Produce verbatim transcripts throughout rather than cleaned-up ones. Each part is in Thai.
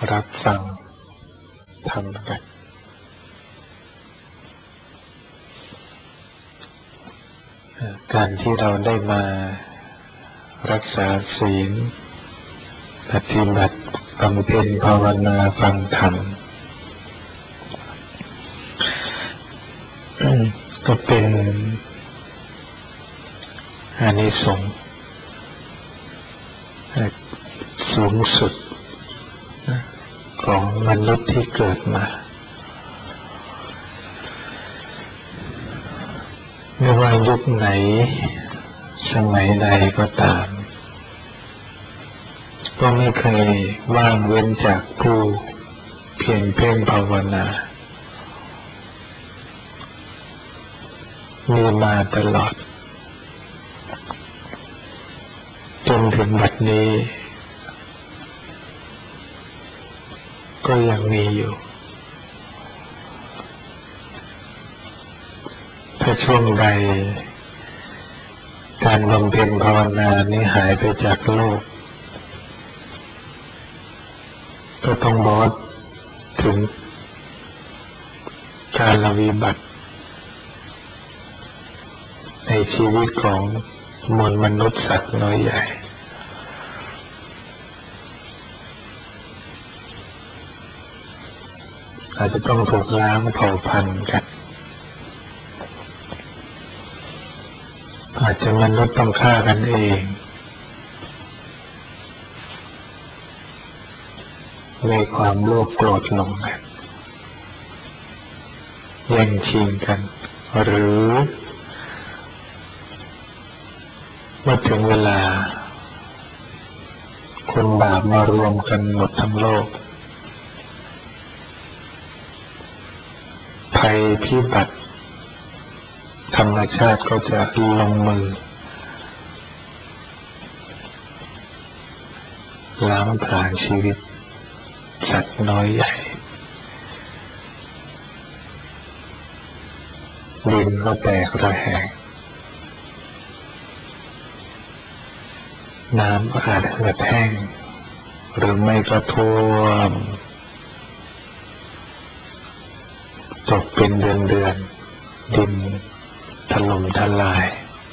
รับฟังธรรมกันการที่เราได้มารักษาศีลปฏิบัติบำเพ็ญภาวนาฟังธรรมก็เป็นอานิสงส์สูงสุดของมนุษย์ที่เกิดมาไม่ว่ายุคไหนสมัยใดก็ตามก็ไม่เคยว่างเว้นจากผู้เพียรเพ่งภาวนามีมาตลอดจนถึงบัดนี้ก็ยังมีอยู่ถ้าช่วงใดการบำเพ็ญภาวนานี้หายไปจากโลกก็ต้องบอกถึงการวิบัติในชีวิตของมวลมนุษย์สัตว์น้อยใหญ่อาจจะต้องถูกล้างเผ่าพันธุ์กันอาจจะมนุษย์ต้องฆ่ากันเองในความโลภโกรธหลงกันแย่งชิงกันหรือเมื่อถึงเวลาคนบาปมารวมกันหมดทั้งโลกภัยพิบัติธรรมชาติก็จะลงมือล้างผลาญชีวิตสัตว์น้อยใหญ่ดินก็แตกระแหงน้ำก็อาจจะแห้งหรือไม่ก็ท่วมตกเป็นเดือนเดือนดินถล่มทลาย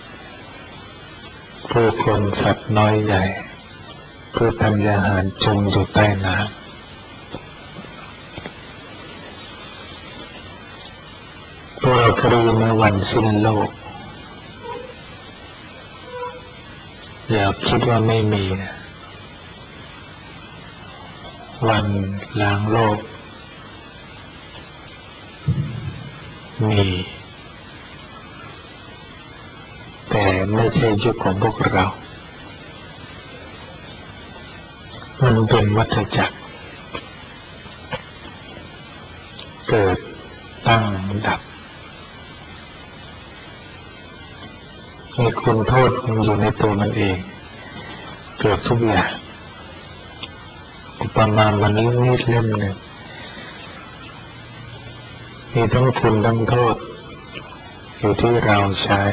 ผู้คนสัตว์น้อยใหญ่ผู้ทำยาหารจมอยู่ใต้น้ำพวกเราเคยในวันสิ้นโลกอย่าคิดว่าไม่มีนะวันล้างโลกมีแต่ไม่ใช่ยุคของพวกเรามันเป็นวัฏจักรเกิดตั้งดับมีคุณโทษอยู่ในตัวมันเองเกิดทุกอย่างอุปมาวันนี้มีดเล่มหนึ่งมีทั้งคุณทั้งโทษอยู่ที่เราใช้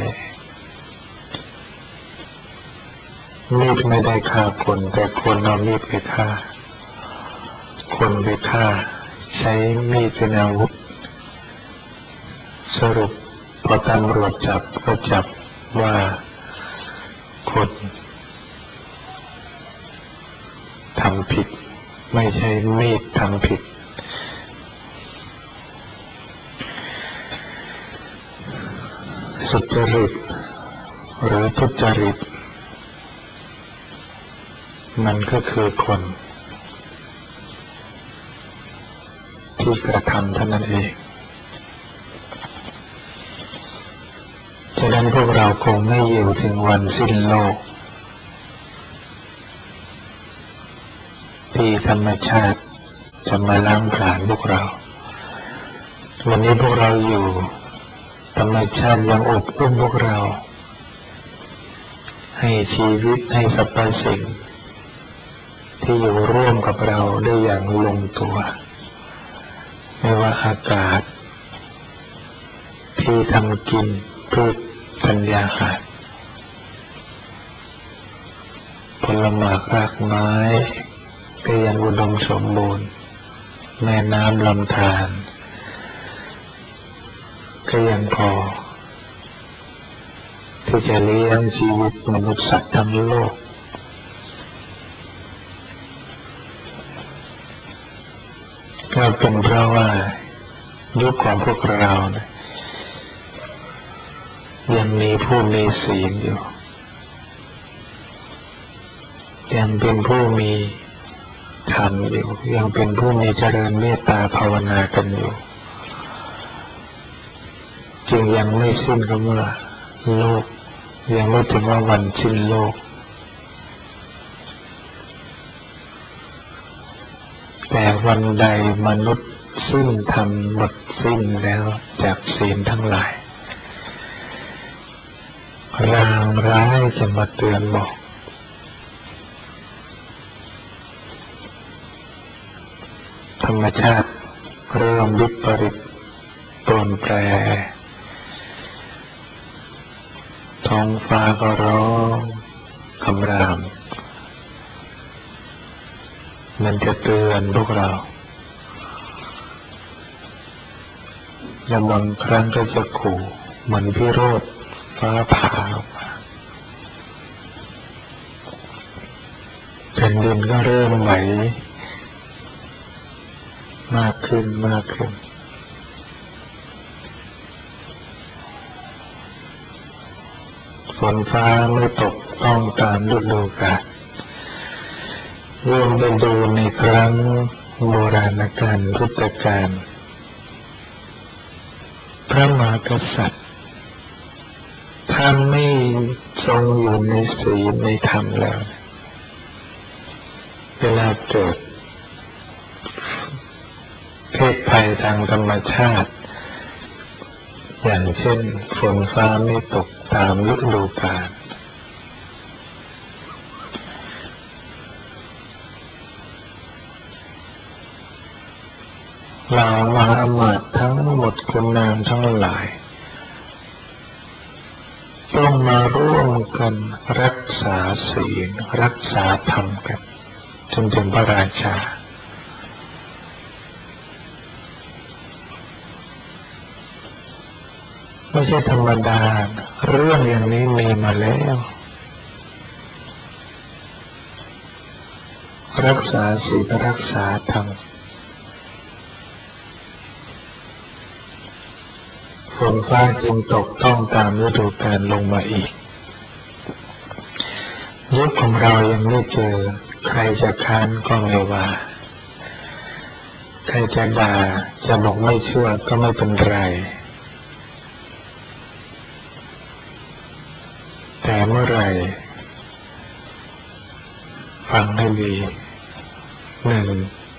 มีดไม่ได้ฆ่าคนแต่คนเอามีดไปฆ่าคนไปฆ่าใช้มีดเป็นอาวุธสรุปพอตำรวจจับก็จับว่าคนทำผิดไม่ใช่มีดทำผิดสุจริตหรือทุจริตมันก็คือคนที่กระทำเท่านั้นเองฉะนั้นพวกเราคงไม่อยู่ถึงวันสิ้นโลกที่ธรรมชาติจะมาล้างผลาญพวกเราวันนี้พวกเราอยู่ธรรมชาติยังอบอุ้มพวกเราให้ชีวิตให้สรรพสิ่งที่อยู่ร่วมกับเราได้อย่างลงตัวไม่ว่าอากาศที่ทำกินพืชธัญญาหารผลไม้รากไม้ก็ยังอุดมสมบูรณ์แม่น้ำลำธารก็ยังพอที่จะเลี้ยงชีวิตมนุษย์สัตว์ทั้งโลกก็เป็นเพราะว่ายุคของพวกเรานะยังมีผู้มีศีลอยู่ยังเป็นผู้มีธรรมอยู่ยังเป็นผู้มีเจริญเมตตาภาวนากันอยู่จึงยังไม่สิ้นก็เมื่อโลกยังไม่ถึงว่าวันสิ้นโลกแต่วันใดมนุษย์สิ้นธรรมหมดสิ้นแล้วจากศีลทั้งหลายรางร้ายจะมาเตือนบอกธรรมชาติเริ่มวิปริตโปรนแปรท้องฟ้าก็ร้องคำรามมันจะเตือนพวกเราและบางครั้งก็จะขู่เหมือนพิโรธฟ้าผ่าออกมาแผ่นดินก็เริ่มไหวมากขึ้นมากขึ้นฝนฟ้าไม่ตกต้องตามฤดูกาลรวมไปดูในครั้งโบราณกาลพุทธกาลพระมหากษัตริย์ท่านไม่ทรงอยู่ในศีลในธรรมแล้วเวลาเกิดเพศภัยทางธรรมชาติอย่างเช่นฝนฟ้าไม่ตกตามฤดูกาลเหล่ามหาอมาตย์ทั้งหมดคุณนางทั้งหลายต้องมาร่วมกันรักษาศีลรักษาธรรมกันจนถึงพระราชาไม่ใช่ธรรมดาเรื่องอย่างนี้มีมาแล้วรักษาศีลรักษาธรรมฝนฟ้าจึงตกต้องตามฤดูกาลลงมาอีกยุคของเรายังไม่เจอใครจะค้านก็ไม่ว่าใครจะด่าจะบอกไม่เชื่อก็ไม่เป็นไรแต่เมื่อไรฟังให้ดีหนึ่ง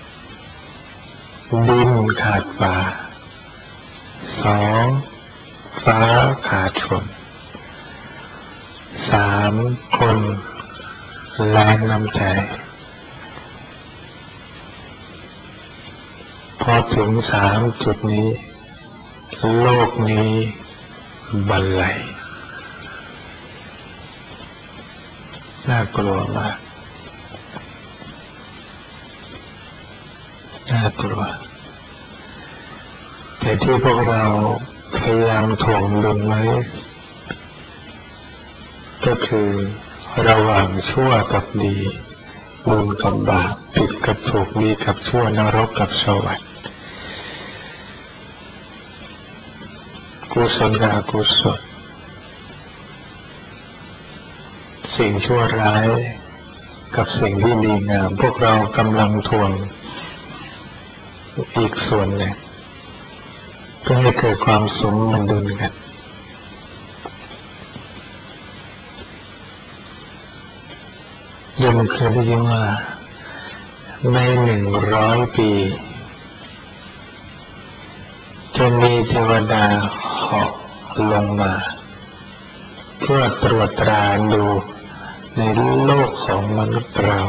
ดินขาดป่าสองฟ้าขาดฝนสามคนแรงน้ำใจพอถึงสามจุดนี้โลกนี้บันไลน่ากลัวมากน่ากลัวแต่ที่พวกเราพยายามถ่วงดุลไว้ก็คือระหว่างชั่วกับดีบุญกับบาปผิดกับถูกดีกับชั่วนรกกับสวรรค์กุศลกับอกุศลสิ่งชั่วร้ายกับสิ่งที่ดีงามพวกเรากำลังถ่วงอีกส่วนหนึ่งเพื่อให้เกิดความสมดุลกันยังเคยได้ยินว่าในหนึ่งร้อยปีจะมีเทวดาเหาะลงมาเพื่อตรวจตราดูในโลกของมนุษย์เรา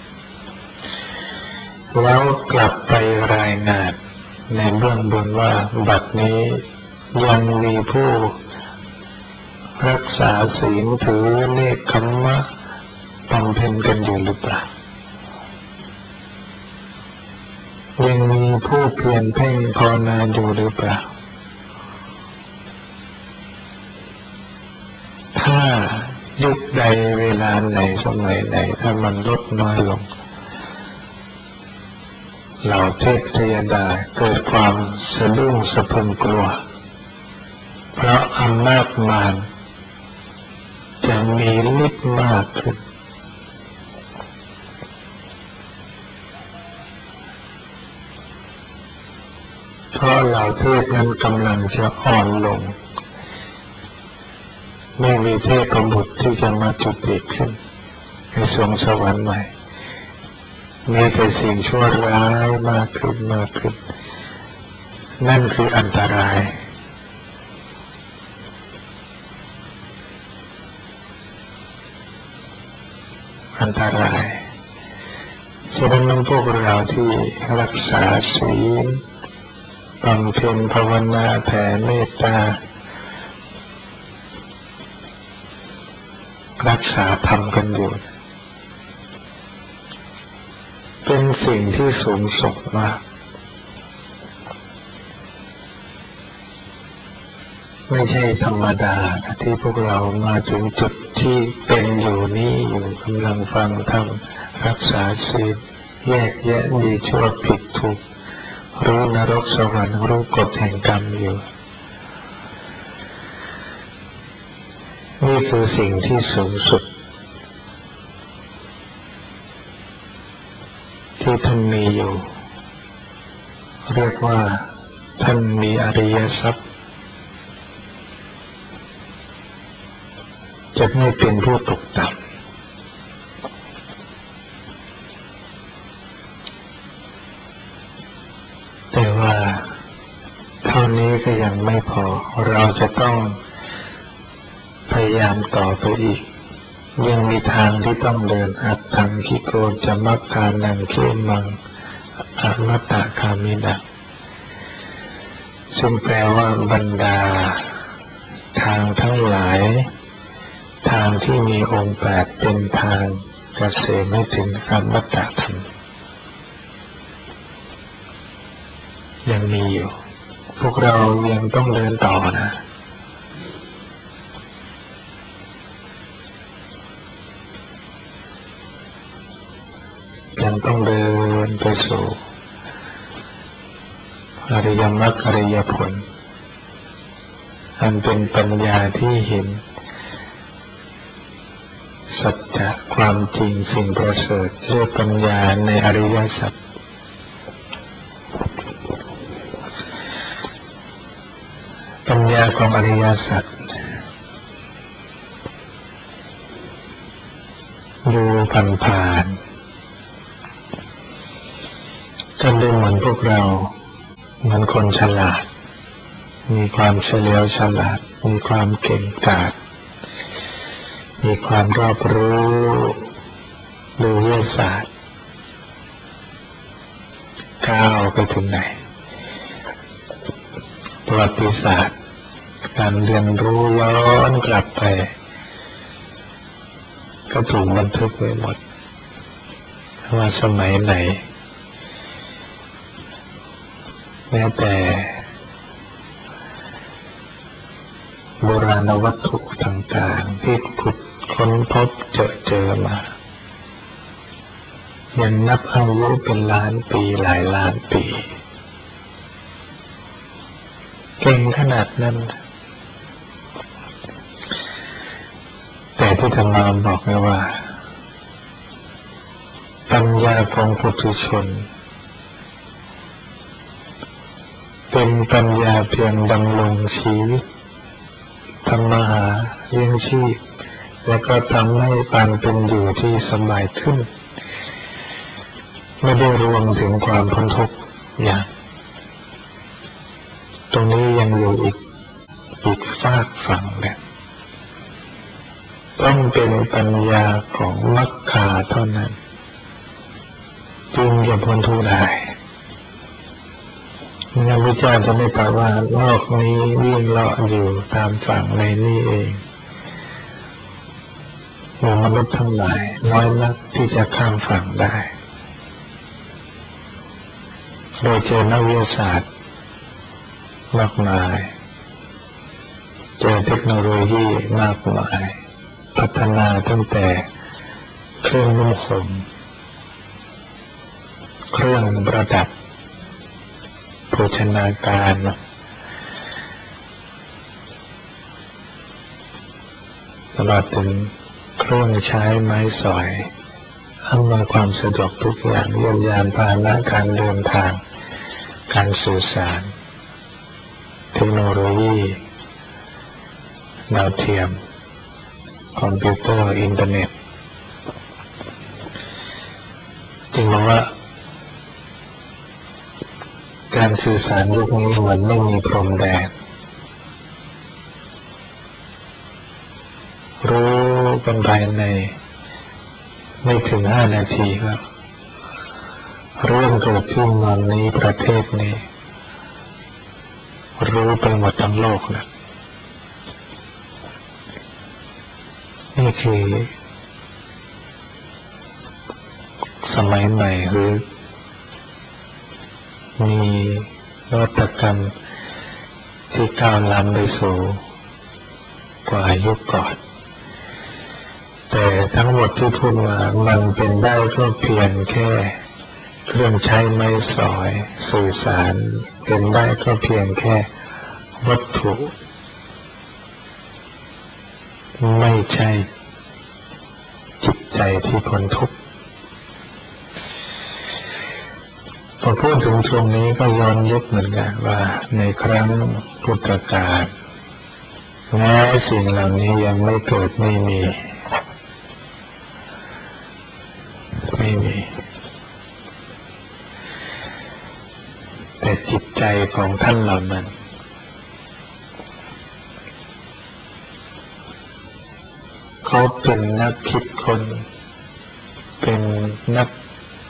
แล้วกลับไปรายงานในเบื้องบนว่าบัดนี้ยังมีผู้รักษาศีลถือเนกขัมมะบำเพ็ญกันอยู่หรือเปล่ายังมีผู้เพียรเพ่งภาวนาอยู่หรือเปล่าถ้ายุคใดเวลาไหนสมัยไหนถ้ามันลดน้อยลงเหล่าเทพเทวดาเกิดความสะดุ้งสะพรึงกลัวเพราะอำนาจมารจะมีฤทธิ์มากขึ้นเพราะเหล่าเทพนั้นกำลังจะอ่อนลงไม่มีเทพบุตรที่จะมาจุติขึ้นในสวงสวรรค์ใหม่มีแต่สิ่งชั่วร้ายมากขึ้นมากขึ้นนั่นคืออันตรายอันตรายฉะนั้นพวกเราที่รักษาศีลบำเพ็ญภาวนาแผ่เมตตารักษาธรรมกันอยู่เป็นสิ่งที่สูงส่งมากไม่ใช่ธรรมดาที่พวกเรามาถึงจุดที่เป็นอยู่นี้อยู่กำลังฟังธรรมรักษาศีลแยกแยะดีชั่วผิดถูกรู้นรกสวรรค์รู้กฎแห่งกรรมอยู่นี่คือสิ่งที่สูงสุดที่ท่านมีอยู่เรียกว่าท่านมีอริยทรัพย์จะไม่เป็นผู้ตกต่ำแต่ว่าเท่านี้ก็ยังไม่พอเราจะต้องพยายามต่อไปอีกยังมีทางที่ต้องเดินอัตถังคิโกจะมักการนังเขมังอมตะคามินังซึ่งแปลว่าบรรดาทางทั้งหลายทางที่มีองค์แปดเป็นทางเกษมให้ถึงอมตะธรรมยังมีอยู่พวกเรายังต้องเดินต่อนะยังต้องเดินไปสู่อริยมรรคอริยผลอันเป็นปัญญาที่เห็นสัจจะความจริงสิ่งประเสริฐเรียกปัญญาในอริยสัจปัญญาของอริยสัจดูผ่านๆก็ดูเหมือนพวกเราเหมือนคนฉลาดมีความเฉลียวฉลาดมีความเก่งกาจมีความรอบรู้ดูวิทยาศาสตร์ก้าวไปถึงไหนประวัติศาสตร์การเรียนรู้ย้อนกลับไปก็ถูกบันทึกไว้หมดว่าสมัยไหนแม้แต่โบราณวัตถุต่างๆที่ขุดค้นพบเจอเจอมายังนับอายุเป็นล้านปีหลายล้านปีเก่งขนาดนั้นแต่ที่ธรรมะบอกไว้ว่าปัญญาของปุถุชนเป็นปัญญาเพียงดำรงชีวิตทำมาหาเลี้ยงชีพแล้วก็ทำให้การเป็นอยู่ที่สบายขึ้นไม่ได้รวมถึงความพ้นทุกข์อย่างตรงนี้ยังอยู่อีกอีกฝากฝั่งเนี่ยต้องเป็นปัญญาของมรรคาเท่านั้นจึงจะพ้นทุกข์ได้พระพุทธเจ้าจะไม่ตรัสว่าโลกนี้วิ่งเลาะอยู่ตามฝั่งในนี่เองหมู่มนุษย์ทั้งหลายน้อยนักที่จะข้ามฝั่งได้โดยเจอนักวิทยาศาสตร์มากมายเจอเทคโนโลยีมากมายพัฒนาตั้งแต่เครื่องนุ่งห่มเครื่องประดับโภชนาการตลอดถึงเครื่องใช้ไม้สอยอำนวยความสะดวกทุกอย่างยานยานพาหนะการเดินทางการสื่อสารเทคโนโลยีดาวเทียมคอมพิวเตอร์อินเทอร์เน็ตจึงบอกว่าการสื่อสารยุคนี้เหมือนไม่มีพรมแดนรู้กันภายในไม่ถึงห้านาทีก็เรื่องเกิดขึ้นเมืองนี้ประเทศนี้รู้ไปหมดทั้งโลกนะนี่คือสมัยใหม่หรือมีนวัตกรรมที่ก้าวล้ำไปสู่กว่ายุคก่อนแต่ทั้งหมดที่พูดมามันเป็นได้ก็เพียงแค่เครื่องใช้ไม้สอยสื่อสารเป็นได้ก็เพียงแค่วัตถุไม่ใช่จิตใจที่พ้นทุกข์พอพูดถึงช่วงนี้ก็ย้อนยุคเหมือนกันว่าในครั้งพุทธกาลแม้สิ่งเหล่านี้ยังไม่เกิดไม่มีไม่มีแต่จิตใจของท่านเหล่านั้นเขาเป็นนักคิดคนเป็นนัก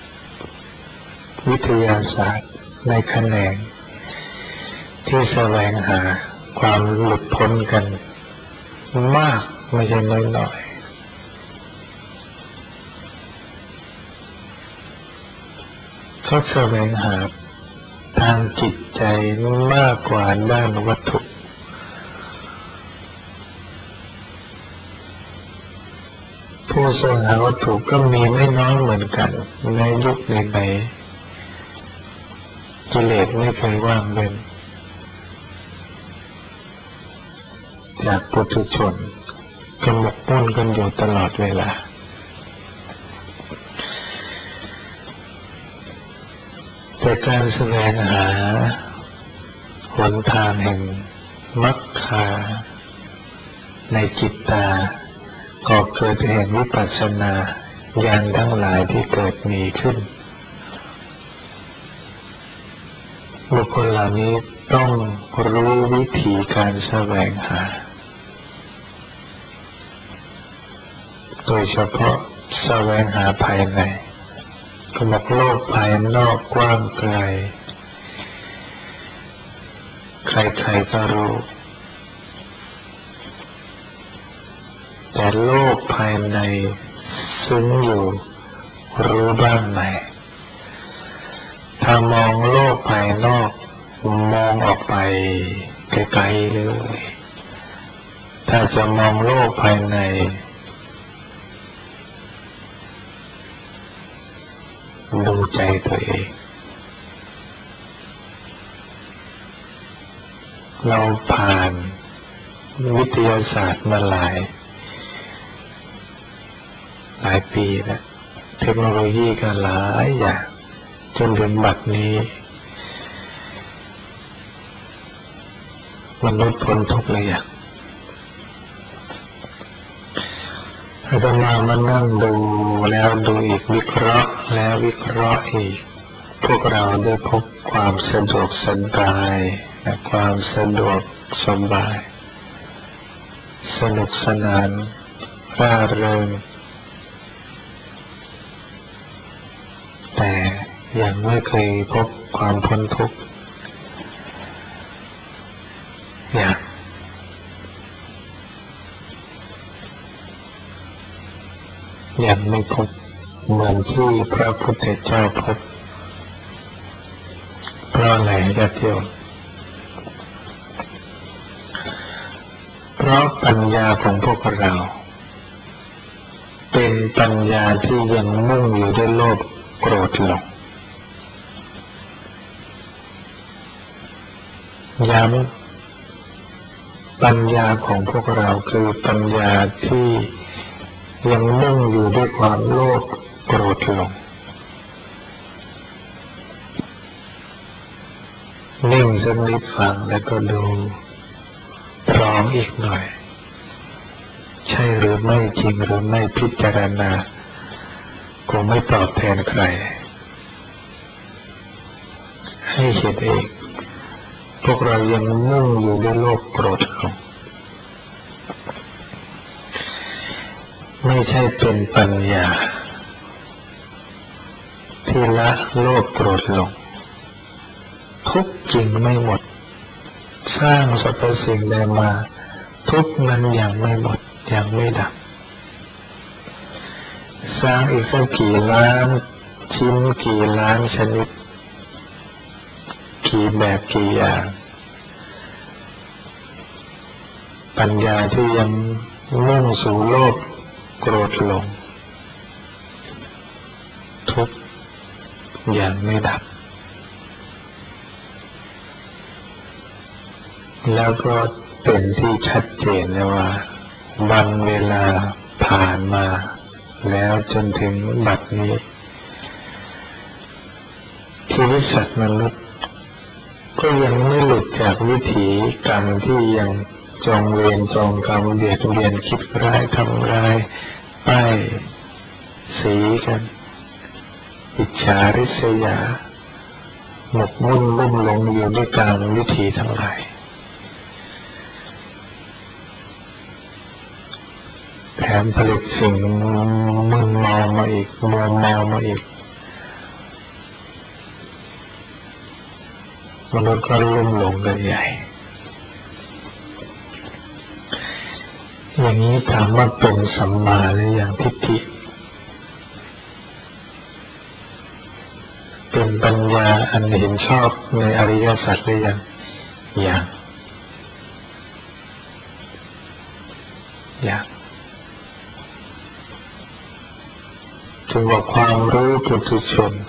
วิทยาศาสตร์ในแขนงที่แสวงหาความหลุดพ้นกันมากไม่ใช่น้อยๆเขาแสวงหาทางจิตใจมากกว่าด้านวัตถุผู้แสวงหาวัตถุก็มีไม่น้อยเหมือนกันในยุคไหนๆกิเลสไม่เคยว่างเว้นจากปุถุชนก็หมกมุ่นกันอยู่ตลอดเวลาแต่การแสวงหาหนทางแห่งมรรคาในจิตตาก็เกิดแห่งวิปัสสนาญาณทั้งหลายที่เกิดมีขึ้นบุคคลเหล่านี้ต้องรู้วิธีการแสวงหาโดยเฉพาะแสวงหาภายในก็บอกโลกภายนอกกว้างไกลใครๆก็รู้แต่โลกภายในซึ้งอยู่รู้บ้างไหมถ้ามองโลกภายนอกมองออกไปไกลๆเลยถ้าจะมองโลกภายในดูใจตัวเองเราผ่านวิทยาศาสตร์มาหลายหลายปีแล้วเทคโนโลยีก็หลายอย่างจนถึงบัดนี้มนุษย์พ้นทุกข์เลยอย่างอาตมามานั่งดูแล้วดูอีกวิเคราะห์แล้ววิเคราะห์อีกพวกเราได้พบความสะดวกสบายและความสะดวกสบายสนุกสนานร่าเริงแต่ยังไม่เคยพบความพ้นทุกข์อย่างยังไม่พบเหมือนที่พระพุทธเจ้าพบราะอะไรญาติโยมเพราะปัญญาของพวกเราเป็นปัญญาที่ยังมุ่งอยู่ด้วยโลภโกรธหลงย้ำปัญญาของพวกเราคือปัญญาที่ยังมุ่งอยู่ด้วยความโลภโกรธหลงนิ่งสักนิดฟังแล้วก็ดูพร้อมอีกหน่อยใช่หรือไม่จริงหรือไม่พิจารณาคงไม่ตอบแทนใครให้เห็นเองพวกเรายังมุ่งอยู่ด้วยโลภโกรธหลงไม่ใช่เป็นปัญญาที่ละโลภโกรธหลงทุกข์จริงไม่หมดสร้างสรรพสิ่งใดมาทุกข์นั้นยังไม่หมดยังไม่ดับสร้างอีกสักกี่ล้านชิ้นกี่ล้านชนิดกี่แบบกี่อย่างปัญญาที่ยังมุ่งสู่โลภโกรธหลงทุกข์ยังไม่ดับแล้วก็เป็นที่ชัดเจนแล้วว่าวันเวลาผ่านมาแล้วจนถึงบัดนี้ชีวิตสัตว์มนุษย์ก็ยังไม่หลุดจากวิถีกรรมที่ยังจองเวรจองกรรมเบียดเบียนคิดร้ายทำร้ายป้ายสีกันอิจฉาริษยาหมกมุ่นลุ่มหลงอยู่ด้วยกรรมวิถีทั้งหลายแถมผลิตสิ่งมึนเมามาอีกมัวเมามาอีกมนุษย์ก็ลุ่มหลงกันใหญ่อย่างนี้ถามว่าเป็นสัมมาหรือยังทิฏฐิเป็นปัญญาอันเห็นชอบในอริยสัจหรือยังยังยังถึงว่าความรู้ปุถุชน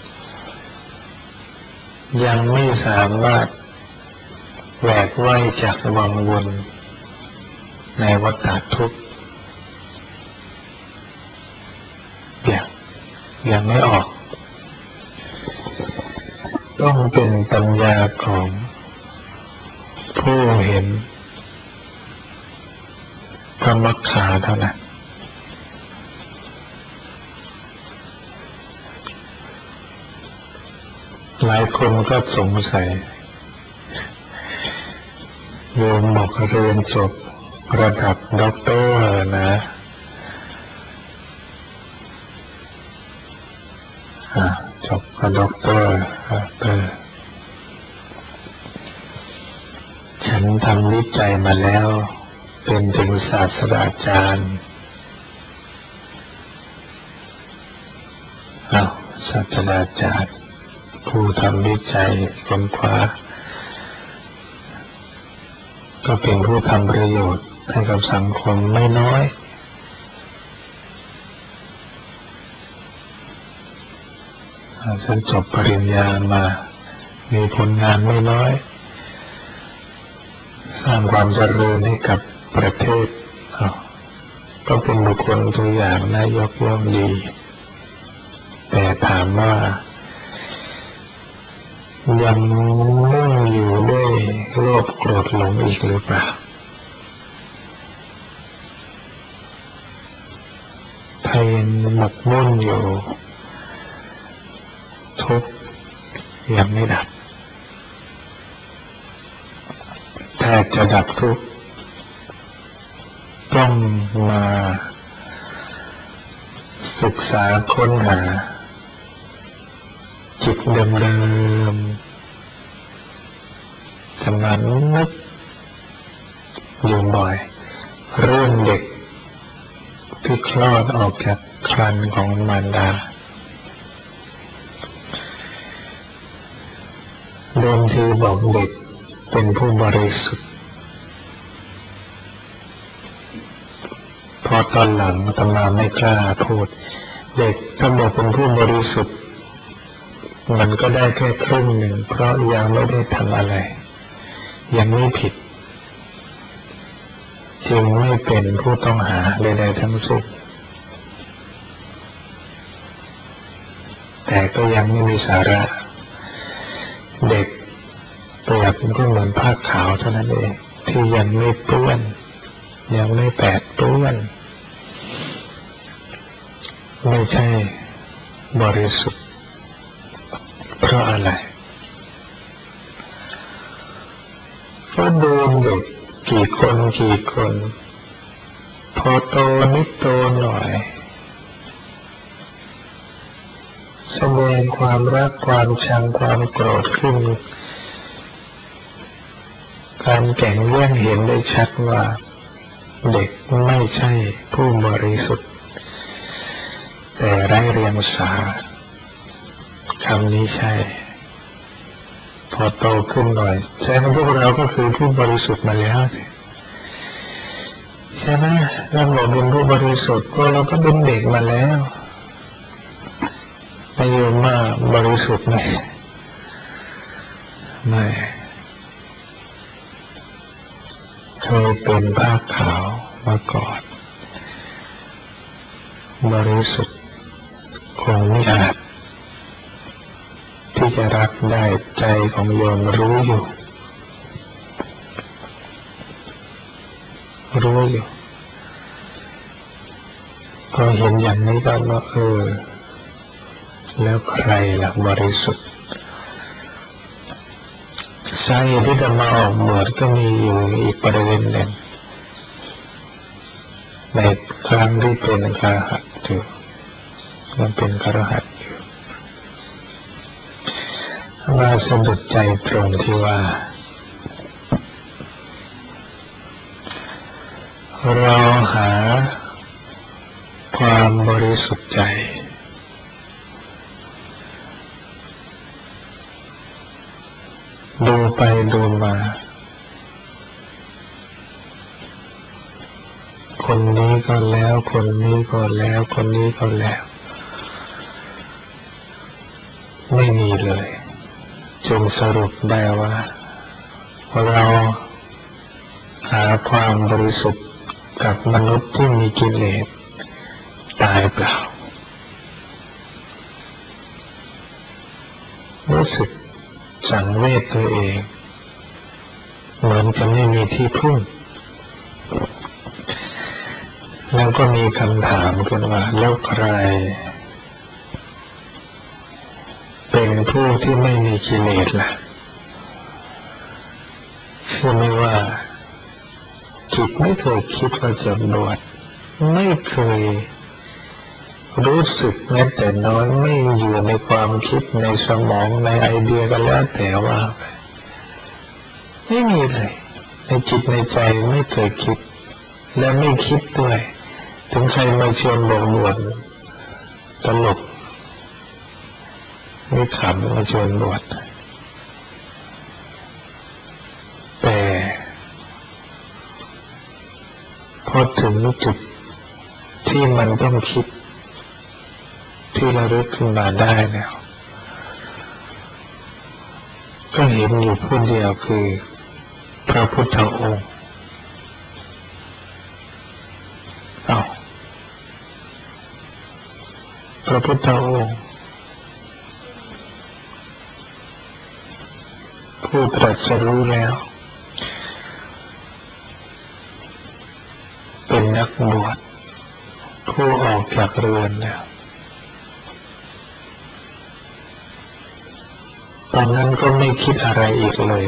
ยังไม่สามารถแหวกว่ายจากวังวนในวัฏทุกข์ยังยังไม่ออกต้องเป็นปัญญาของผู้เห็นธรรมคาเท่านั้นหลายคนก็สงสัยโยมบอกเรียนจบระดับด็อกเตอร์นะอ่ะจบกับด็อกเตอร์ด็อกเตอร์ฉันทำวิจัยมาแล้วเป็นถึงศาสตราจารย์อ้าวศาสตราจารย์ผู้ทำวิจัยค้นคว้าก็เป็นผู้ทำประโยชน์ให้กับสังคมไม่น้อยฉันจบปริญญามามีผลงานไม่น้อยสร้างความเจริญให้กับประเทศก็เป็นบุคคลตัวอย่างน่ายกย่องดีแต่ถามว่ายังมุ่งอยู่ด้วยโลภโกรธหลงอีกหรือเปล่าถ้ายังหมกมุ่นอยู่ทุกข์ยังไม่ดับถ้าจะดับทุกข์ต้องมาศึกษาค้นหาจิตเดิมๆทำงานนึกอยู่บ่อยเรื่องเด็กที่คลอดออกจากครรภ์ของมารดาคือบอกเด็กเป็นผู้บริสุทธิ์พอตอนหลังอาตมาไม่กล้าพูดเด็กถ้าบอกเป็นผู้บริสุทธิ์มันก็ได้แค่ครึ่งหนึ่งเพราะยังไม่ได้ทำอะไรยังไม่ผิดจึงไม่เป็นผู้ต้องหาใดๆทั้งสิ้นแต่ก็ยังไม่มีสาระเด็กเปรียบก็เหมือนผ้าขาวเท่านั้นเองที่ยังไม่เปื้อนยังไม่แปดเปื้อนไม่ใช่บริสุทธิ์เพราะอะไรก็โดนเด็กกี่คนกี่คนพอโตนิดโตหน่อยแสดงความรักความชังความโกรธขึ้นการแข่งแย่งเห็นได้ชัดว่าเด็กไม่ใช่ผู้บริสุทธิ์แต่ไร้เรียงสาคำนี้ใช่พอโตขึ้นหน่อยแสดงว่าพวกเราก็คือผู้บริสุทธิ์มาแล้วใช่ไหมเราบอกเป็นผู้บริสุทธิ์พวกเราก็เป็นเด็กมาแล้วอายุมากบริสุทธิ์ไหมไม่เคยเป็นผ้าขาวมาก่อนบริสุทธิ์คงไม่อาจที่จะรักได้ใจของโยมรู้อยู่รู้อยู่พอเห็นอย่างนี้ก็ว่าเออแล้วใครล่ะบริสุทธิ์สาเหตุที่จะมาออกบวชก็มีอยู่อีกประเด็นหนึ่งในครั้งที่เป็นคฤหัสถ์อยู่มันเป็นคฤหัสถ์อยู่ว่าสะดุดใจตรงที่ว่าเราหาความบริสุทธิ์ใจดูไปดูมาคนนี้ก็แล้วคนนี้ก็แล้วคนนี้ก็แล้วไม่มีเลยจึงสรุปได้ว่าเราหาความบริสุทธิ์กับมนุษย์ที่มีกิเลสตายเปล่ารู้สึกสังเวชตัวเองเหมือนจะไม่มีที่พึ่งแล้วก็มีคำถามขึ้นว่าแล้วใครเป็นผู้ที่ไม่มีกิเลสล่ะเชื่อไหมว่าจิตไม่เคยคิดว่าจะบวชไม่เคยรู้สึกแม้แต่น้อยไม่อยู่ในความคิดในสมองในไอเดียก็แล้วแต่ว่าไม่มีเลยในจิตในใจไม่เคยคิดและไม่คิดด้วยถึงใครมาชวนบอกบวชตลกไม่ขำมาชวนบวชแต่พอถึงจุดที่มันต้องคิดที่ระลึกขึ้นมาได้แล้วก็เห็นอยู่ผู้เดียวคือพระพุทธองค์อ้าวพระพุทธองค์ผู้ตรัสรู้แล้วเป็นนักบวชผู้ออกจากเรือนแล้วตอนนั้นก็ไม่คิดอะไรอีกเลย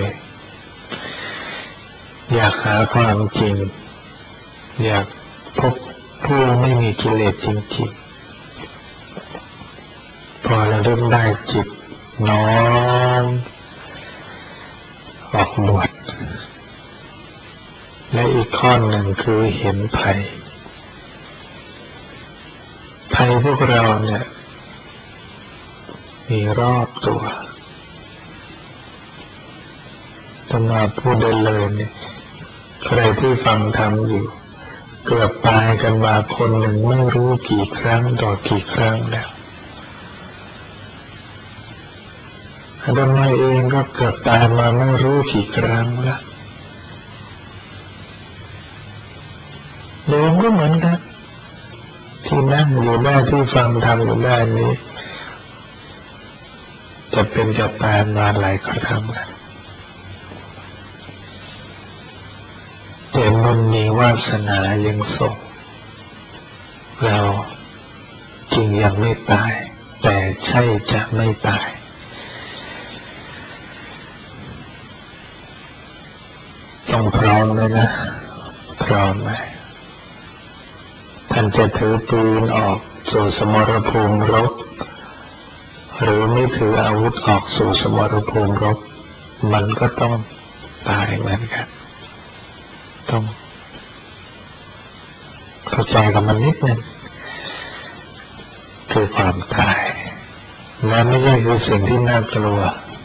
อยากหาความจริงอยากพบผู้ไม่มีกิเลสจริงๆพอเราเริ่มได้จิตน้อมออกบวชและอีกข้อหนึ่งคือเห็นภัยภัยพวกเราเนี่ยมีรอบตัวต้องมาพูดได้เลยเนี่ยใครที่ฟังธรรมอยู่เกือบตายกันมาคนหนึ่งไม่รู้กี่ครั้งต่อกี่ครั้งแล้วอาตมาเองก็เกือบตายมาไม่รู้กี่ครั้งแล้วโยมก็เหมือนกันที่นั่งอยู่ได้ที่ฟังธรรมอยู่ได้นี้จะเป็นจะตายมาหลายครั้งแล้วแต่บุญมีวาสนายังส่งเราจึงยังไม่ตายแต่ใช่จะไม่ตายต้องพร้อมเลยนะพร้อมไหมท่านจะถือปืนออกสู่สมรภูมิรบหรือไม่ถืออาวุธออกสู่สมรภูมิรบมันก็ต้องตายเหมือนกันต้องเข้าใจกับมันนิดนึงคือความตายและไม่ใช่คือสิ่งที่น่ากลัว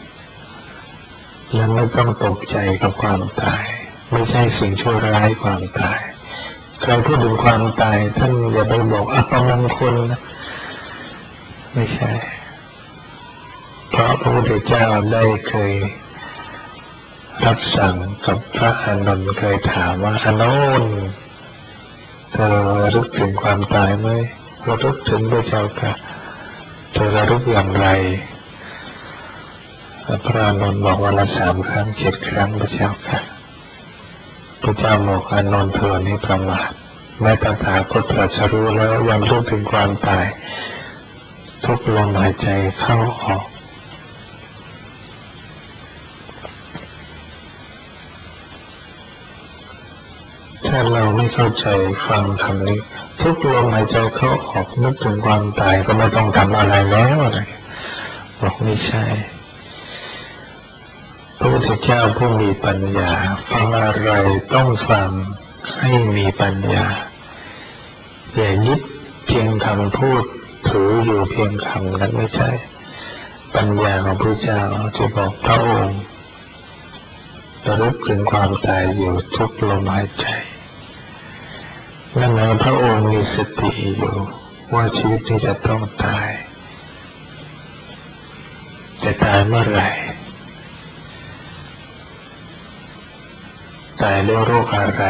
และไม่ต้องตกใจกับความตายไม่ใช่สิ่งชั่วร้ายความตายใครพูดถึงความตายท่านอย่าไปบอกอัปมงคลนะไม่ใช่เพราะพระพุทธเจ้าได้เคยรับสั่งกับพระอานนท์เคยถามว่าอานนท์เธอระลึกถึงความตายไหมระลึกถึงพระเจ้าค่ะเธอระลึกอย่างไรพระอานนท์บอกว่าละสามครั้งเจ็ดครั้งพระเจ้าค่ะพระเจ้าบอกอานนท์เธอนี้ประมาทแม้ตถาคตตรัสรู้แล้วยังระลึกถึงความตายทุกลมหายใจเข้าออกถ้าเราไม่เข้าใจฟังคำนี้ทุกลมหายใจเข้าออกนึกถึงความตายก็ไม่ต้องทำอะไรแล้วอะไรบอกไม่ใช่พระพุทธเจ้าผู้มีปัญญาฟังอะไรต้องฟังให้มีปัญญาอย่ายึดเพียงคำพูดถืออยู่เพียงคำนั้นไม่ใช่ปัญญาของพระเจ้าจะบอกพระองค์ระลึกถึงความตายอยู่ทุกลมหายใจนั่นหมายพระองค์มีสติอยู่ว่าชีวิตนี้จะต้องตายจะตายเมื่อไหร่ตายด้วยโรคอะไร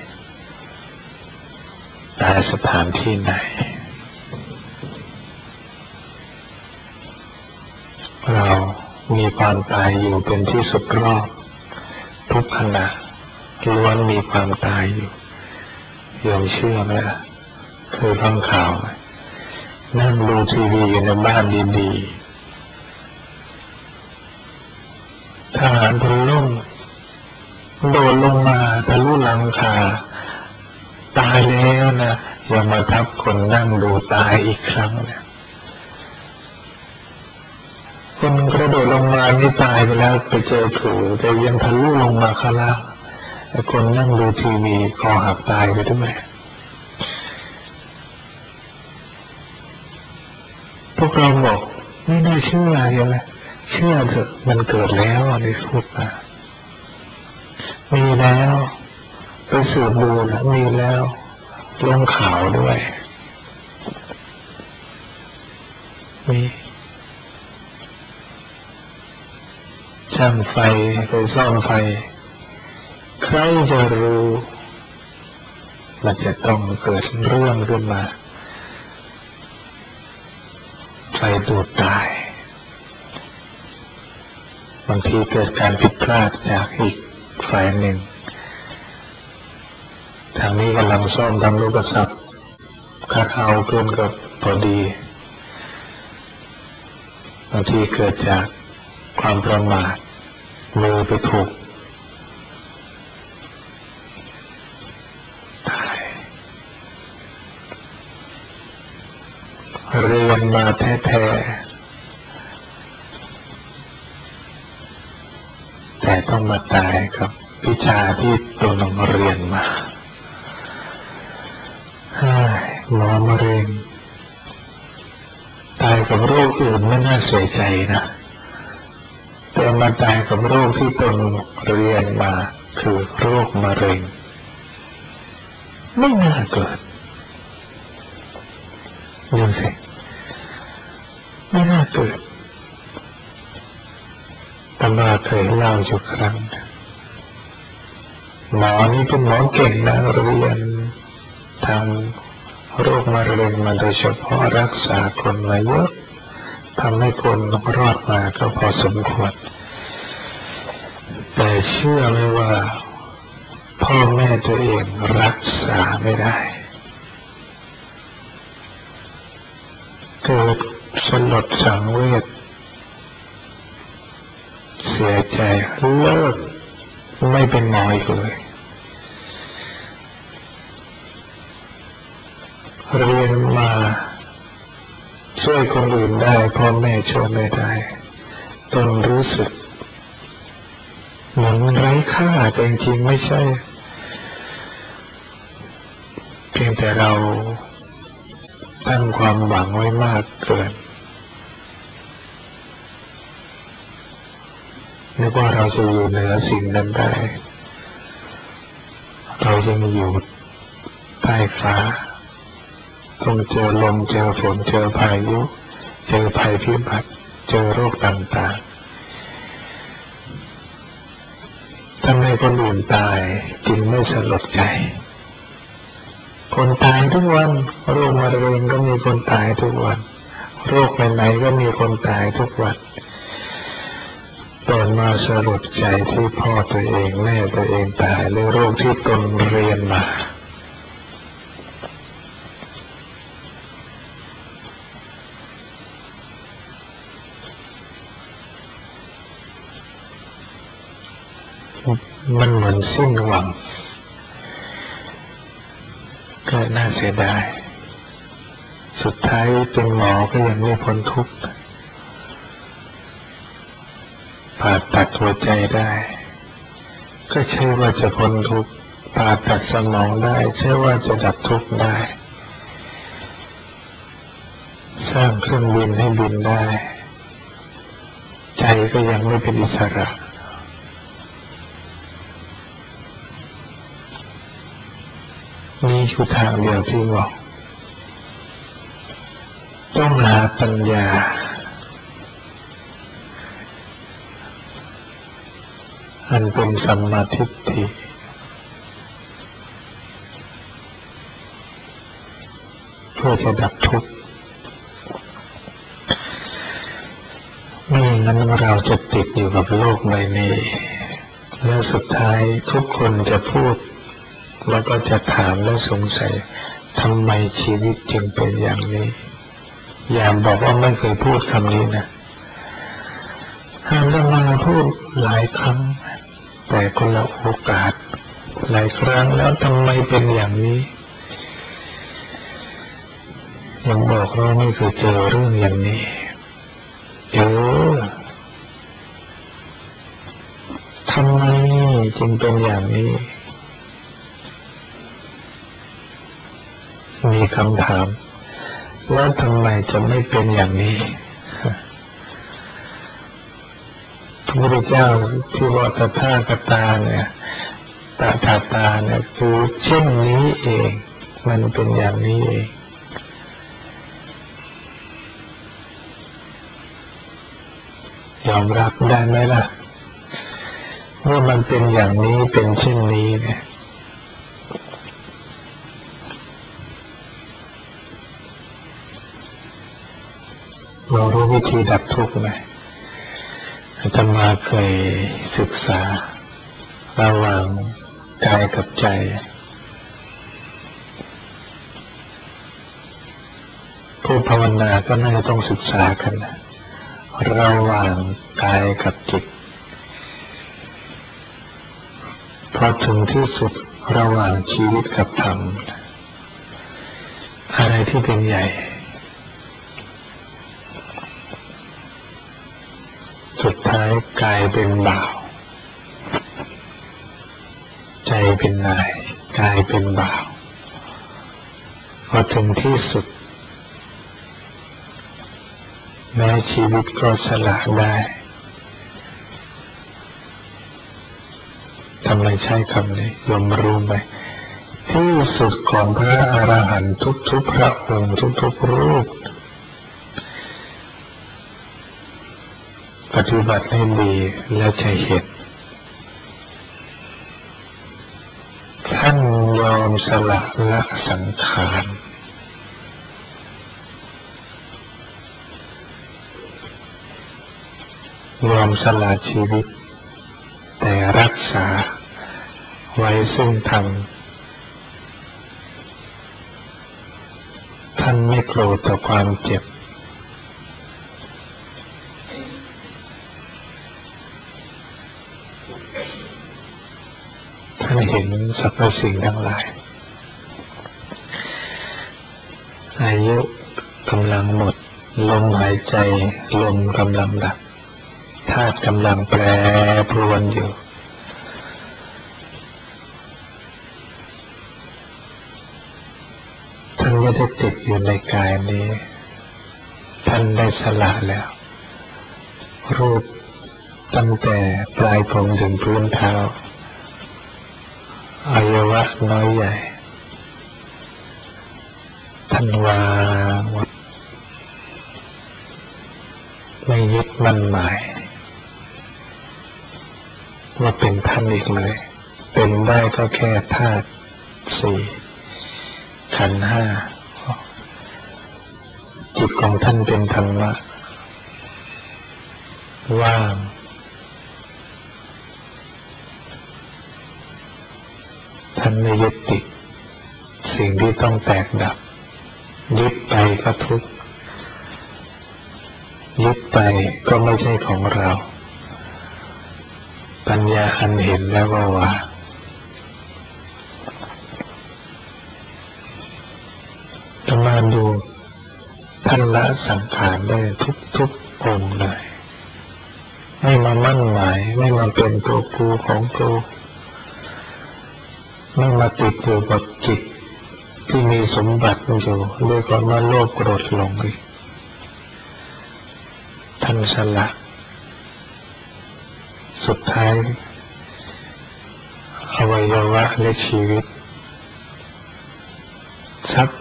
ตายสถานที่ไหนเรามีความตายอยู่เป็นที่สุดรอบทุกขณะล้วนมีความตายอยู่ยอมเชื่อไหมล่ะเคยฟังข่าวไหมนั่งดูทีวีอยู่ในบ้านดีๆทหารพลล่มโดดลงมาทะลุหลังคาตายแล้วนะอย่ามาทับคนนั่งดูตายอีกครั้งเนี่ยคนกระโดดลงมานี่ตายไปแล้วไปเจอถูแต่ยังทะลุลงมาข้างล่างไอ้คนนั่งดูทีวีคอหักตายไปด้วยพวกเราบอกไม่น่าเชื่อใช่ไหมเชื่อเถอะมันเกิดแล้วในพูดมามีแล้วไปสืบดูแล้วมีแล้วลงข่าวด้วยมีช่างไฟไปซ่อมไฟใครจะรู้มันจะต้องเกิดเรื่องขึ้นมาไฟดูดตายบางทีเกิดการผิดพลาดจากอีกฝ่ายหนึ่งทางนี้กำลังซ่อมทำลูกกระสับคัดเอาเพื่อนก็พอดีบางทีเกิดจากความประมาทมือไปถูกตายเรียนมาแท้ๆแต่ต้องมาตายกับวิชาที่ตัวน้องเรียนมาหมอมะเร็งตายกับโรคอื่นไม่น่าเสียใจนะแต่มมาตายกับโรคที่ตนเรียนมาคือโรคมะเร็งไม่น่าเกิดดูสิไม่น่าเกิดตำราเคยเล่าอยู่ครั้งหมอนี่เป็นหมอเก่งนะเรียนทางโรคมะเร็งมาโดยเฉพาะรักษาคนมาเยอะทำให้คนรอดมาก็พอสมควรแต่เชื่อไหมว่าพ่อแม่ตัวเองรักษาไม่ได้เกิดสลดสังเวชเสียใจเลิกไม่เป็นหมออีกเลยเรียนมาช่วยคนอื่นได้พ่อแม่ช่วยไม่ได้ตนรู้สึกเหมือนไร้ค่าแต่จริงๆไม่ใช่เพียงแต่เราตั้งความหวังไว้มากเกินนึกว่าเราจะอยู่เหนือสิ่งนั้นได้เรายังอยู่ใต้ฟ้าต้องเจอลมเจอฝนเจอพายุเจอภัยพิบัติเจอโรคต่างๆทำให้คนอื่นตายจึงไม่สลดใจคนตายทุกวันโรคมะเร็งก็มีคนตายทุกวันโรคไหนๆก็มีคนตายทุกวันตอนมาสลดใจที่พ่อตัวเองแม่ตัวเองตายในโรคที่ตนเรียนมามันเหมือนสิ้นหวังก็น่าเสียดายสุดท้ายเป็นหมอก็ยังไม่พ้นทุกข์ผ่าตัดหัวใจได้ก็ใช่ว่าจะพ้นทุกข์ผ่าตัดสมองได้ใช่ว่าจะดับทุกข์ได้สร้างเครื่องบินให้บินได้ใจก็ยังไม่เป็นอิสระนี่คือทางเดียวที่บอกต้องหาปัญญาอันเป็นสัมมาทิฏฐิเพื่อจะดับทุกข์ไม่อย่างนั้นเราจะติดอยู่กับโลกใบนี้และสุดท้ายทุกคนจะพูดแล้วก็จะถามและสงสัยทำไมชีวิตจึงเป็นอย่างนี้อย่าบอกว่าไม่เคยพูดคำนี้นะหากจะมาพูดหลายครั้งแต่คนละโอกาสหลายครั้งแล้วทำไมเป็นอย่างนี้ยังบอกเราไม่เคยเจอเรื่องอย่างนี้เออทำไมจึงเป็นอย่างนี้มีคำถามแล้วทำไมจะไม่เป็นอย่างนี้พระพุทธเจ้าที่ว่าตถาคตาเนี่ยตถาตาเนี่ยคือเช่นนี้เองมันเป็นอย่างนี้เองยอมรับได้ไหมล่ะว่ามันเป็นอย่างนี้เป็นเช่นนี้เนี่ยเรารู้วิธีดับทุกข์ไหมอาตมาเคยศึกษาระหว่างกายกับใจผู้ภาวนาก็น่าจะต้องศึกษากันนะระหว่างกายกับจิตพอถึงที่สุดระหว่างชีวิตกับธรรมอะไรที่เป็นใหญ่สุดท้ายกายเป็นบ่าวใจเป็นนายกายเป็นบ่าวพอถึงที่สุดแม้ชีวิตก็สละได้ทำไมใช้คำนี้ยมรู้ไหมที่สุดของพระอรหันต์ทุกๆพระองค์ทุกๆรูปปฏิบัติให้ดีแล้วจะเห็นท่านยอมสละละสังขารยอมสละชีวิตแต่รักษาไว้ซึ่งธรรมท่านไม่โกรธต่อความเจ็บท่านเห็นสรรพสิ่งทั้งหลายอายุกำลังหมดลมหายใจลมกำลังดับธาตุกำลังแปรปรวนอยู่ท่านไม่ได้ติดอยู่ในกายนี้ท่านได้สละแล้วรูปตั้งแต่ปลายผมถึงพื้นเท้าอวัยวะน้อยใหญ่ท่านวางหมดไม่ยึดมั่นหมายว่าเป็นท่านอีกเลยเป็นได้ก็แค่ธาตุสี่ขันธ์ห้าจิตของท่านเป็นธรรมะว่างท่านไม่ยึดติดสิ่งที่ต้องแตกดับยึดไปก็ทุกข์ยึดไปก็ไม่ใช่ของเราปัญญาอันเห็นแล้วว่าว่าจะมาดูท่านละสังขารได้ทุกๆองค์เลยไม่มามั่นหมายไม่มาเป็นตัวกูของกูไม่มาติดอยู่กับจิตที่มีสมบัติอยู่ด้วยความว่าโลภโกรธหลงอีกท่านสละสุดท้ายอวัยวะและชีวิตทรัพย์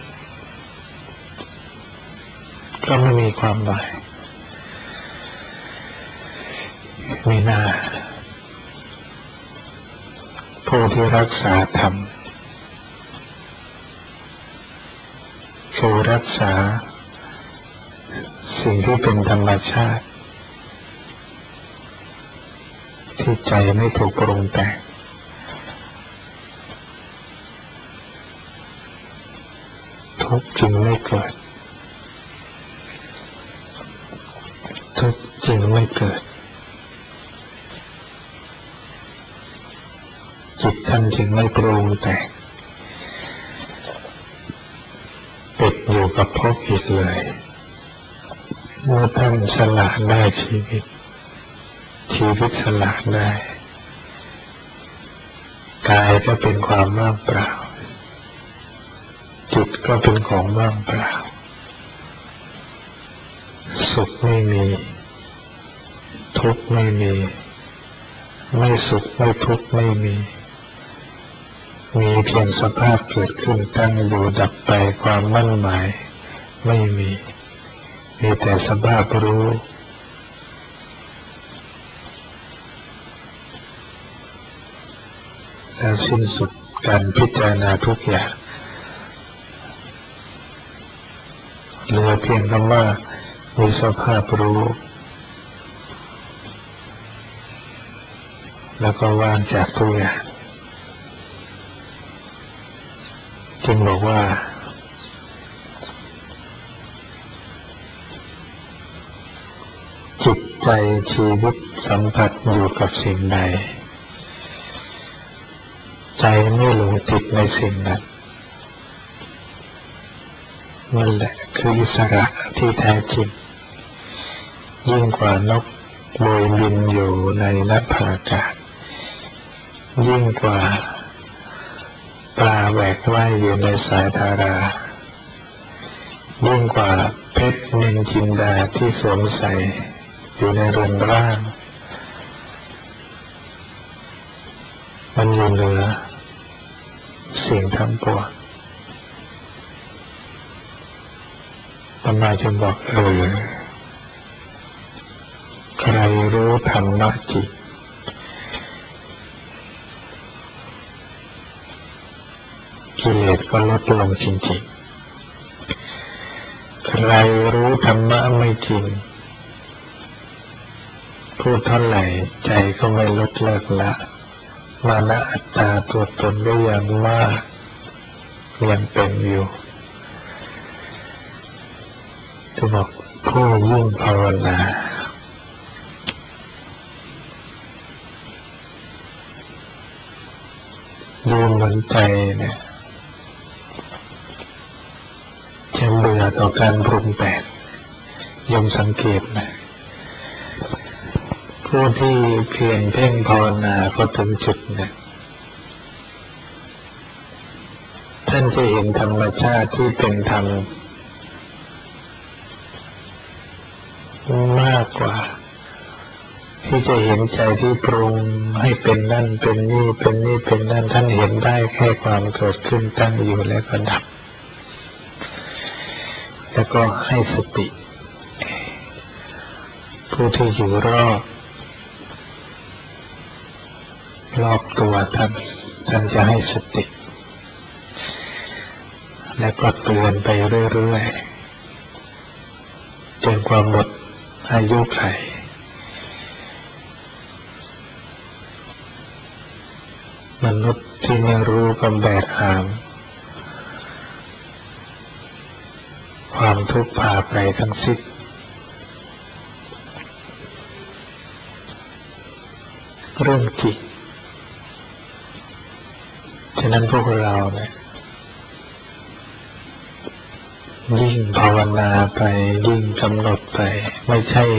ก็ไม่มีความหมายมีหน้าผู้ที่รักษาธรรมคือรักษาสิ่งที่เป็นธรรมชาติที่ใจไม่ถูกปรุงแต่งทุกข์จึงไม่เกิดทุกข์จึงไม่เกิดจิตท่านจึงไม่ปรุงแต่งติดอยู่กับภพอีกเลยเมื่อท่านสละได้ชีวิตชีวิตสละได้กายก็เป็นความว่างเปล่าจิตก็เป็นของว่างเปล่าสุขไม่มีทุกข์ไม่มีไม่สุขไม่ทุกข์ไม่มีมีเพียงสภาพเกิดขึ้นตั้งอยู่ดับไปความมั่นหมายไม่มีมีแต่สภาพรู้แล้วสิ้นสุดการพิจารณาทุกอย่างเหลือเพียงคำว่ามีสภาพรู้แล้วก็ว่างจากทุกอย่างจึงบอกว่าจิตใจชีวิตสัมผัสอยู่กับสิ่งใดใจไม่หลงติดในสิ่งนั้นนั่นแหละคืออิสระที่แท้จริงยิ่งกว่านกโบยบินอยู่ในนภาอากาศยิ่งกว่าปลาแหวกว่ายอยู่ในสายธารายิ่งกว่าเพชรนินจินดาที่สวมใส่อยู่ในเรือนร่างมันอยู่เหนือสิ่งทั้งปวงอาตมาจึงบอกเออใครรู้ธรรมะจิตกิเลสก็ลดลงจริงๆใครรู้ธรรมะไม่จริงพูดเท่าไหร่ใจก็ไม่ลดเลิกละมานะอัตตาตัวตนก็ยังมากยังเป็นอยู่จะบอกผู้ยิ่งภาวนาดูเหมือนใจเนี่ยจะเบื่อต่อการปรุงแต่งยมสังเกตนะผู้ที่เพียรเพ่งภาวนาก็ถึงจุดเนี่ยท่านจะเห็นธรรมชาติที่เป็นธรรมมากกว่าที่จะเห็นใจที่ปรุงให้เป็นนั่นเป็นนี่เป็นนี่เป็นนั่นท่านเห็นได้แค่ความเกิดขึ้นตั้งอยู่แล้วก็ดับแล้วก็ให้สติผู้ที่อยู่รอบรอบตัวท่านท่านจะให้สติแล้วก็เตือนไปเรื่อยๆจนกว่าหมดอายุไขมนุษย์ที่ไม่รู้ก็แบกหามความทุกข์พาไปทั้งสิ้นเรื่องจิตฉะนั้นพวกเราเนี่ยยิ่งภาวนาไปยิ่งกำหนดไปไม่ใช่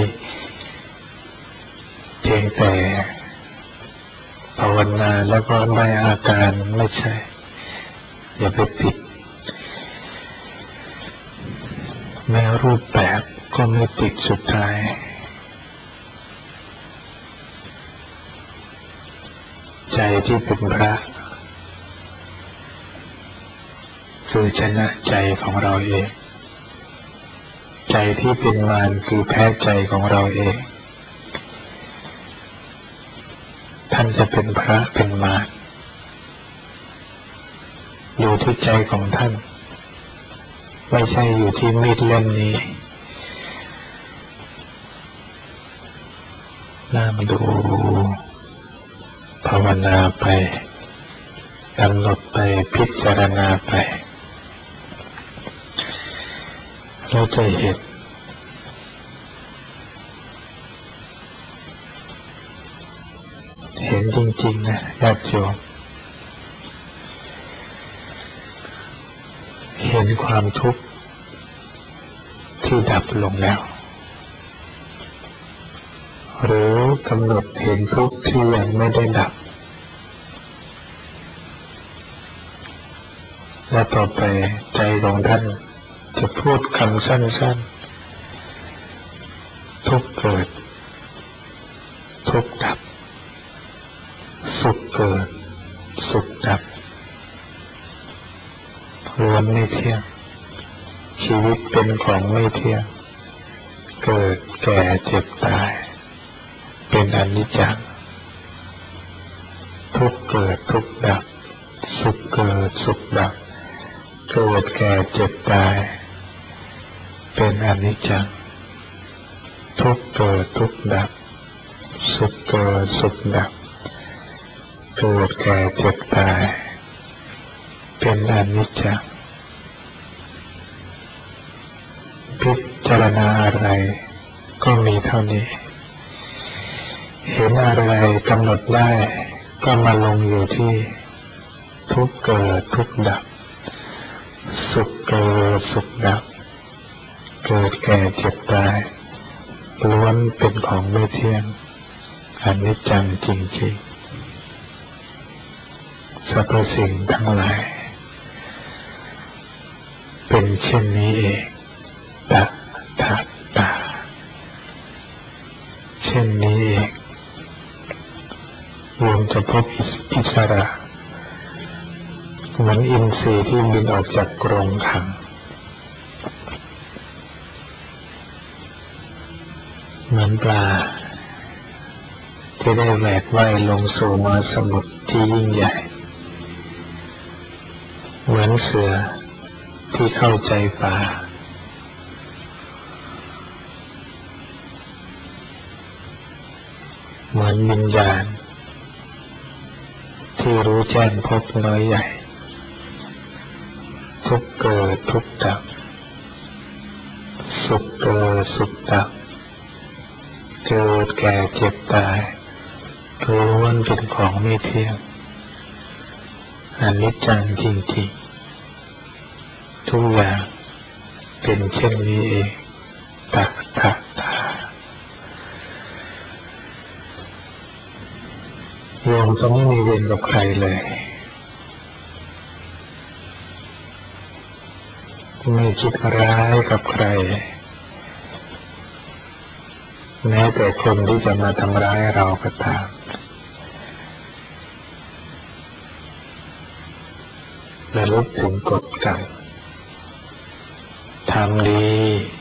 เพียงแต่ภาวนาแล้วก็ได้อาการไม่ใช่อย่าไปติดแม้รูปแบบก็ไม่ติดสุดท้ายใจที่เป็นพระคือชนะใจของเราเองใจที่เป็นมารคือแพ้ใจของเราเองท่านจะเป็นพระเป็นมารอยู่ที่ใจของท่านไม่ใช่อยู่ที่มีดเล่มนี้น่ามาดูภาวนาไปกำหนดไปพิจารณาไปเราจะเห็นเห็นจริงๆนะญาติโยมเห็นความทุกข์ที่ดับลงแล้วหรือกำหนดเห็นทุกข์ที่ยังไม่ได้ดับและต่อไปใจของท่านจะพูดคำสั้นๆทุกข์เกิดทุกข์ดับสุขเกิดสุขดับล้วนไม่เที่ยงชีวิตเป็นของไม่เที่ยงเกิดแก่เจ็บตายเป็นอนิจจังทุกข์เกิดทุกข์ดับสุขเกิดสุขดับเกิดแก่เจ็บตายเป็นอนิจจังทุกข์เกิดทุกข์ดับสุขเกิดสุขดับเกิดแก่เจ็บตายเป็นอนิจจังพิจารณาอะไรก็มีเท่านี้เห็นอะไรกำหนดได้ก็มาลงอยู่ที่ทุกข์เกิดทุกข์ดับสุขเกิดสุขดับเกิดแก่เจ็บตายล้วนเป็นของไม่เที่ยงอนิจจังจริงๆสรรพสิ่งทั้งหลายเป็นเช่นนี้เองตะทะตาเช่นนี้เองรวมจะพบอิสระเหมือนอินทรีที่บินออกจากกรงขังเหมือนปลาที่ได้แหวกว่ายลงสู่มหาสมุทรที่ยิ่งใหญ่เหมือนเสือที่เข้าใจป่าเหมือนวิญญาณที่รู้แจ้งพบน้อยใหญ่ทุกเกิดทุกดับสุขเกิดสุขดับเกิดแก่เจ็บตายล้วนเป็นของไม่เที่ยงอนิจจังจริงๆทุกอย่างเป็นเช่นนี้เองตักตะตาโยมต้องไม่มีเวรกับใครเลยไม่คิดร้ายกับใครแม้แต่คนที่จะมาทำร้ายเราก็ตามระลึกถึงกฎกรรมทำดี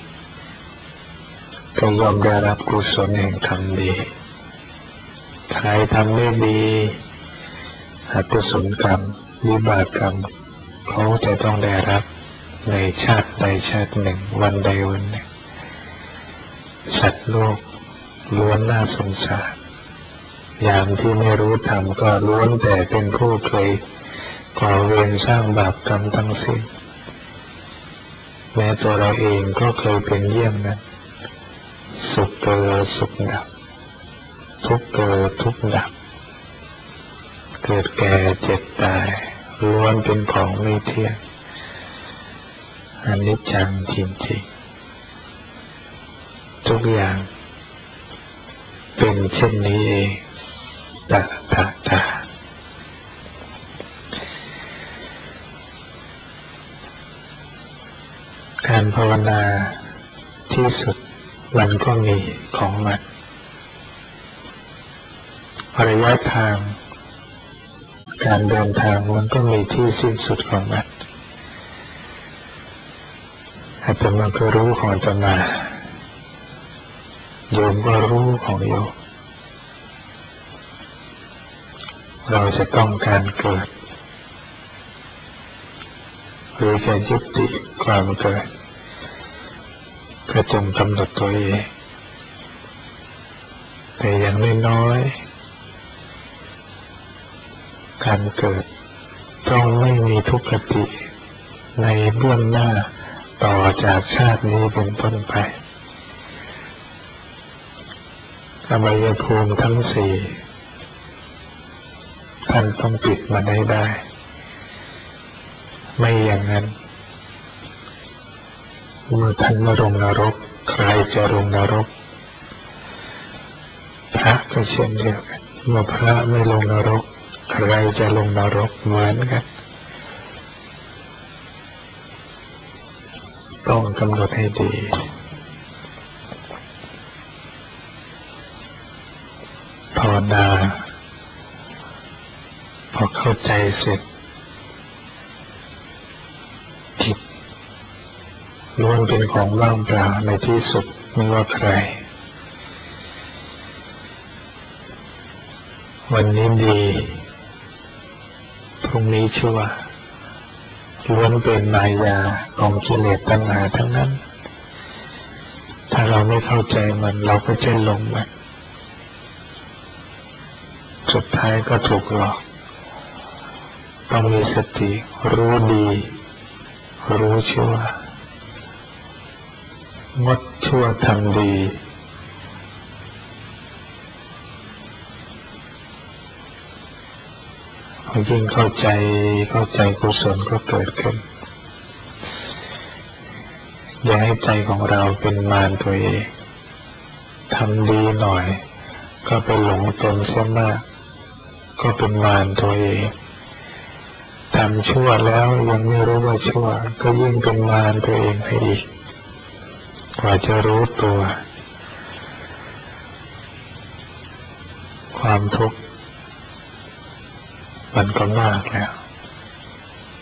ก็ย่อมได้รับกุศลแห่งทำดีใครทำไม่ดีอกุศลกรรมวิบากกรรมเขาจะต้องได้รับในชาติใดชาติหนึ่งวันใดวันหนึ่งสัตว์โลกล้วนน่าสงสารยามที่ไม่รู้ธรรมก็ล้วนแต่เป็นผู้เคยก่อเวรสร้างบาปกรรมทั้งสิ้นแม้ตัวเราเองก็เคยเป็นเยี่ยงนั้นสุขเกิดสุขดับทุกข์เกิดทุกข์ดับเกิดแก่เจ็บตายล้วนเป็นของไม่เที่ยงอนิจจังจริงๆทุกอย่างเป็นเช่นนี้เองตะตะตะการภาวนาที่สุดมันก็มีของมันระยะทางการเดินทางมันก็มีที่สิ้นสุดของมันอาตมาก็รู้ของอาตมาโยมก็รู้ของโยมเราจะต้องการเกิดหรือจะยุติความเกิดก็จงกำหนดตัวเองแต่อย่างน้อยๆการเกิดต้องไม่มีทุกขติในเบื้องหน้าต่อจากชาตินี้เป็นต้นไปอบายภูมิทั้งสี่ท่านต้องปิดมันให้ได้ไม่อย่างนั้นเมื่อท่านมาลงนรกใครจะลงนรกพระก็เช่นเดียวกันเมื่อพระไม่ลงนรกใครจะลงนรกเหมือนกันต้องกำหนดให้ดีภาวนาพอเข้าใจเสร็จจิตล้วนเป็นของว่างเปล่าในที่สุดไม่ว่าใครวันนี้ดีพรุ่งนี้ชั่วล้วนเป็นมายาของกิเลสตัณหาทั้งนั้นถ้าเราไม่เข้าใจมันเราก็จะหลงมันสุดท้ายก็ถูกหลอกต้องมีสติรู้ดีรู้ชั่วงดชั่วทำดีพอยิ่งเข้าใจเข้าใจกุศลก็เกิดขึ้นอย่าให้ใจของเราเป็นมารตัวเองทำดีหน่อยก็ไปหลงตนเสียมากก็เป็นมารตัวเองทำชั่วแล้วยังไม่รู้ว่าชั่วก็ยิ่งเป็นมารตัวเองไปอีกกว่าจะรู้ตัวความทุกข์มันก็มากแล้ว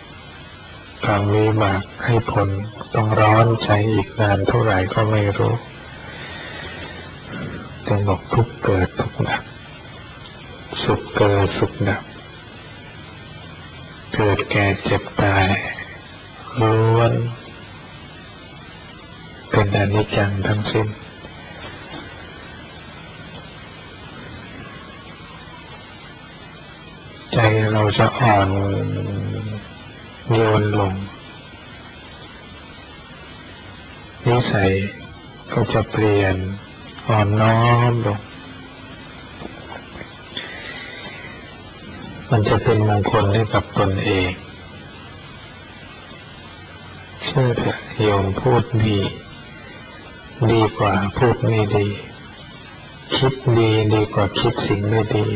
ความวิบากให้ผลต้องร้อนใจอีกนานเท่าไหร่ก็ไม่รู้จึงบอกทุกข์เกิดทุกข์ดับสุขเกิดสุขดับเกิดแก่เจ็บตายล้วนเป็นอนิจจังทั้งสิ้นใจเราจะอ่อนโยนลงนิสัยก็จะเปลี่ยนอ่อนน้อมลงมันจะเป็นมงคลให้กับตนเองเชื่อเถอะโยมพูดดีดีกว่าพูดไม่ดีคิดดีดีกว่าคิดสิ่งไม่ดี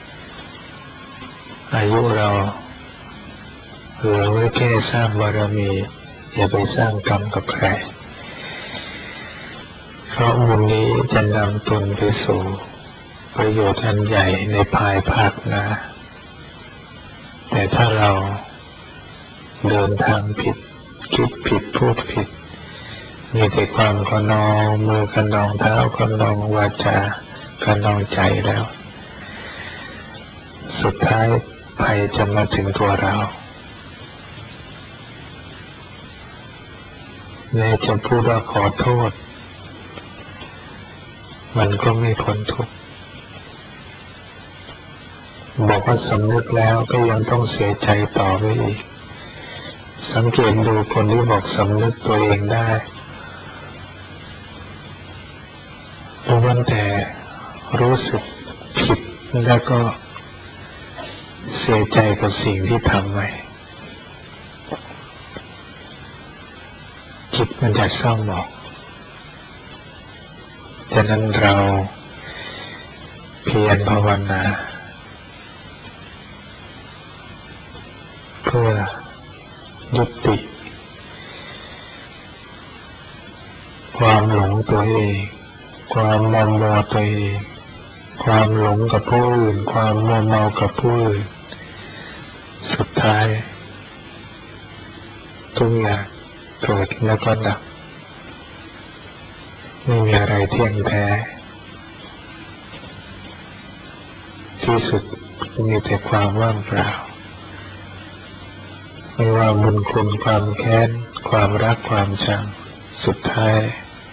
อายุเราเหลือไว้แค่สร้างบารมีอย่าไปสร้างกรรมกับใครเพราะบุญนี้จะนำตนไปสู่ประโยชน์อันใหญ่ในภายภาคหน้าแต่ถ้าเราเดินทางผิดคิดผิดพูดผิดมีแต่ความขนองมือขนองเท้าขนองวาจากนองใจแล้วสุดท้ายภัยจะมาถึงตัวเราแม้จะพูดว่าขอโทษมันก็ไม่พ้นทุกข์บอกว่าสำนึกแล้วก็ยังต้องเสียใจต่อไปอีกสังเกตดูคนที่บอกสำนึกตัวเองได้ล้วนแต่รู้สึกผิดแล้วก็เสียใจกับสิ่งที่ทำไว้จิตมันจะเศร้าหมองฉะนั้นเราเพียรภาวนาเพื่อยุติความหลงตัวเองความมัวเมาตัวเองความหลงกับผู้อื่นความมัวเมากับผู้อื่นสุดท้ายทุกอย่างเกิดแล้วก็ดับไม่มีอะไรเที่ยงแท้ที่สุดมีแต่ความว่างเปล่าไม่ว่าบุญคุณความแค้นความรักความชังสุดท้าย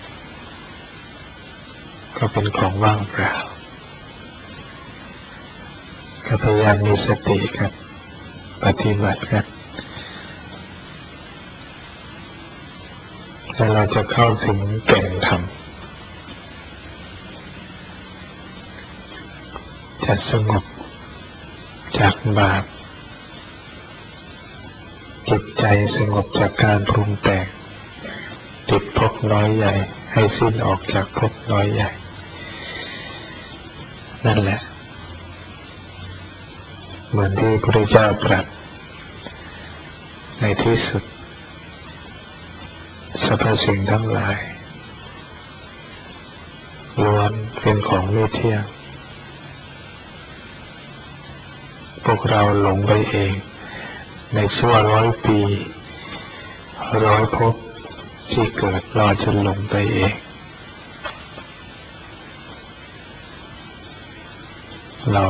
ก็เป็นของว่างเปล่าก็พยายามมีสติครับปฏิบัติครับแล้วเราจะเข้าถึงแก่นธรรมจะสงบจากบาปจิตใจสงบจากการปรุงแต่งติดภพน้อยใหญ่ให้สิ้นออกจากภพน้อยใหญ่นั่นแหละเหมือนที่พระพุทธเจ้าตรัสในที่สุดสรรพสิ่งทั้งหลายล้วนเป็นของไม่เที่ยงพวกเราหลงไปเองในชั่วร้อยปีร้อยภพที่เกิดเราจะหลงไปเองเรา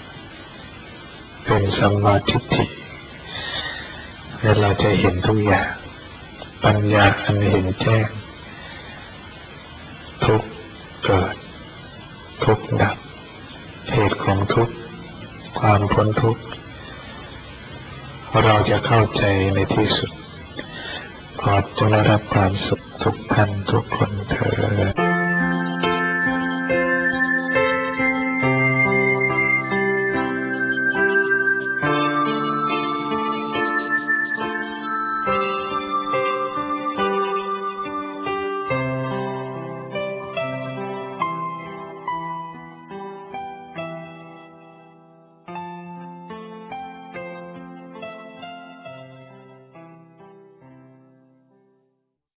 เป็นสัมมาทิฏฐิและเราจะเห็นทุกอย่างปัญญาอันเห็นแจ้งทุกข์เกิดทุกข์ดับเหตุของทุกข์ความพ้นทุกข์เราจะเข้าใจในที่สุดขอจงได้รับความสุขทุกท่านทุกคนเถิด